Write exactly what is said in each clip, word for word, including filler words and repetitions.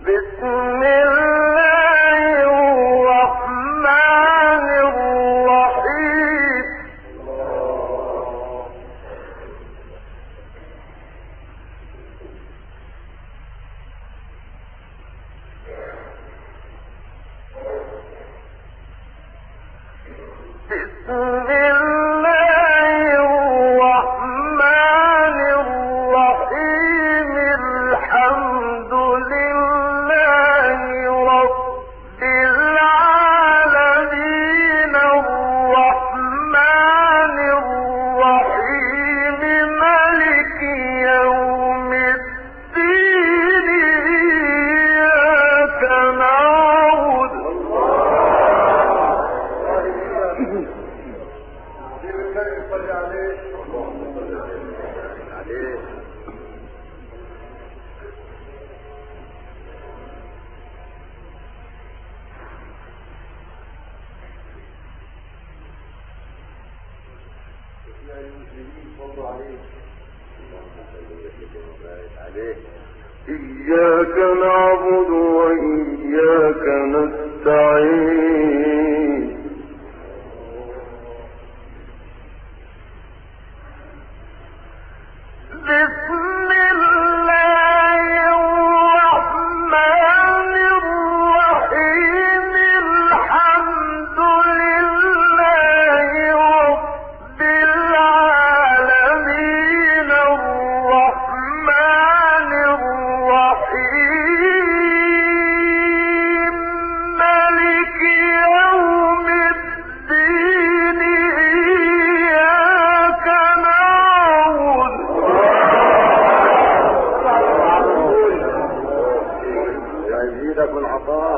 إياك نعبد وإياك نستعين بسم الله الرحمن الرحيم الحمد لله رب العالمين الرحمن الرحيم مالك يوم الدين إياك نعبد يزيدك العطاء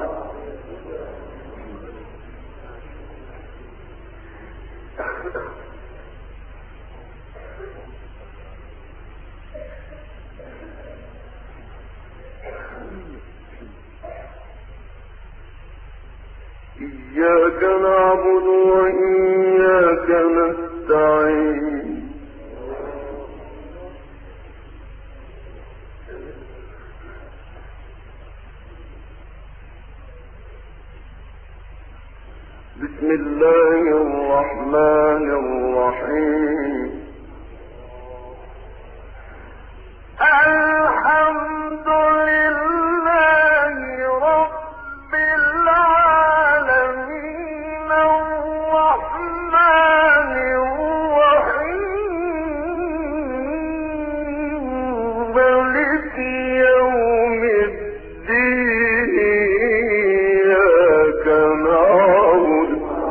إياك نعبد وإياك نستعين بسم الله الرحمن الرحيم الحمد لله رب العالمين الرحمن الرحيم مالك يوم الدين إياك نعبد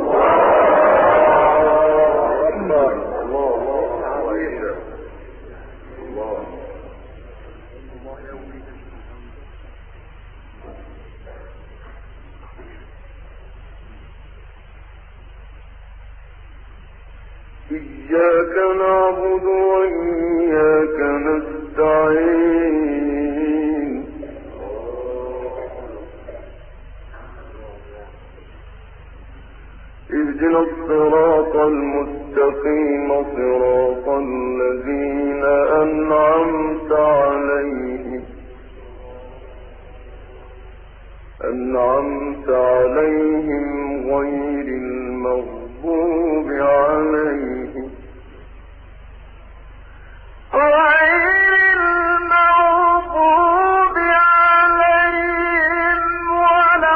إياك نعبد وإياك نستعين اهدنا الصراط المستقيم صراط الذين أنعمت عليهم أنعمت عليهم غير المغضوب عليهم غير المغضوب عليهم ولا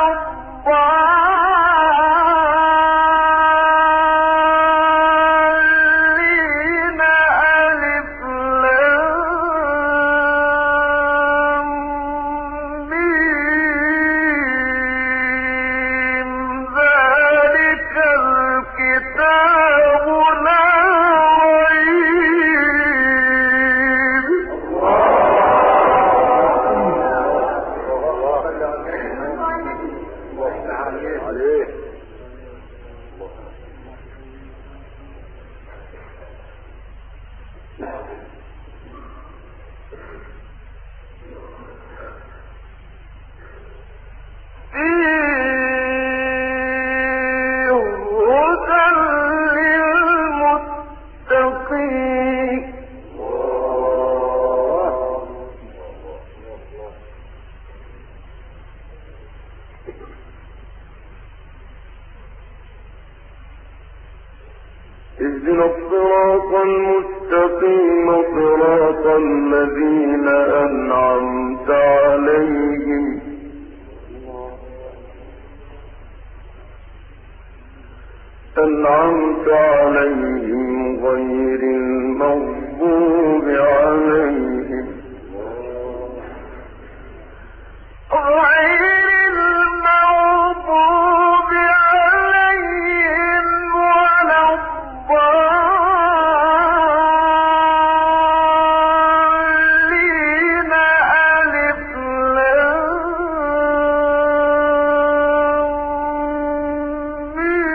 الضالين ألف لام ميم ذلك الكتاب لا اهدنا الصراط المستقيم صراط الذين أنعمت عليهم أنعمت عليهم غير المغضوب عليهم غير المغضوب عليهم ولا الضالين ألف لام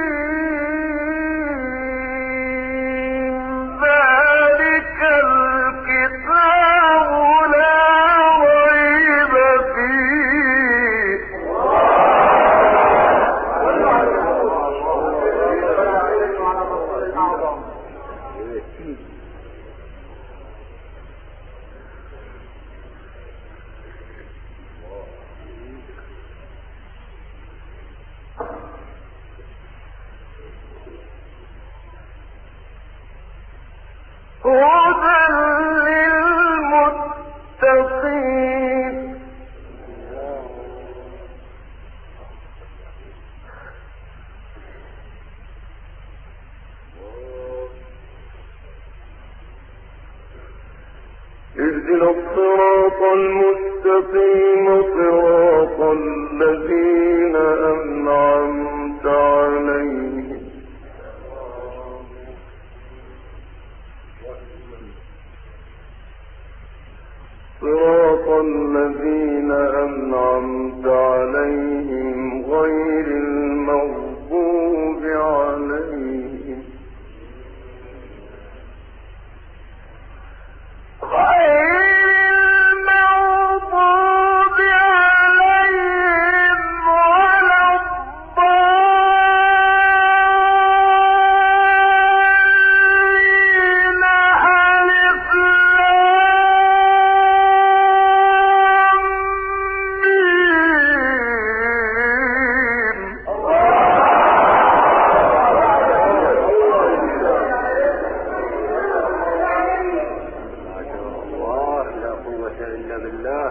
ميم ذلك الكتاب لا ريب فيه هدى للمتقين اهدنا الصراط المستقيم صراط الذين أنعمت عليهم صراط الذين أنعمت عليهم غير المغضوب عليهم غير المغضوب عليهم ولا الضالين ألف لام ميم الله لا قوة إلا بالله.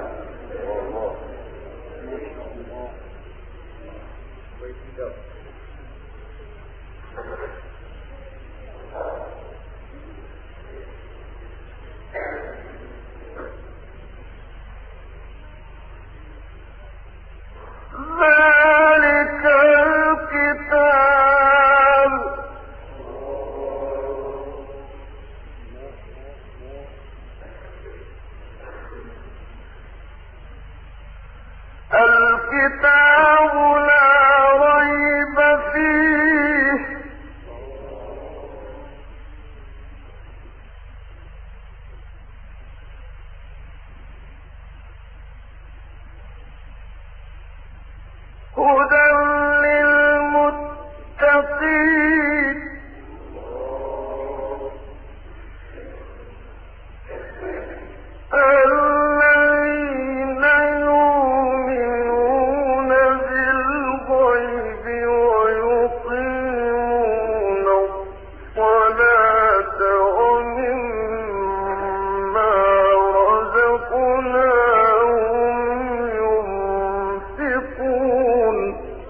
ذلك الكتاب الكتاب لا ريب فيه هدى للمتقين الذين يؤمنون بالغيب ويقيمون الصلاة ومما رزقناهم ينفقون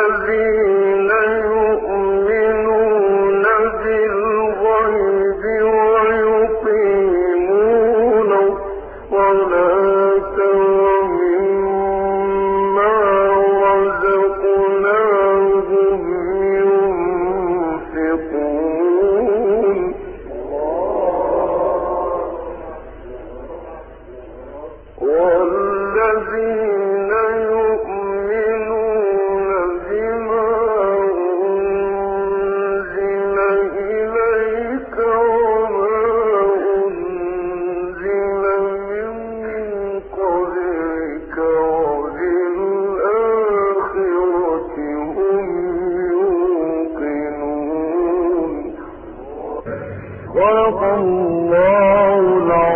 والذين يؤمنون بالغيب ويقيمون الصلاة ومما رزقناهم ينفقون والذين يؤمنون بما أنزل إليك وما أنزل من قبلك وبالآخرة هم يوقنون. صدق الله العظيم.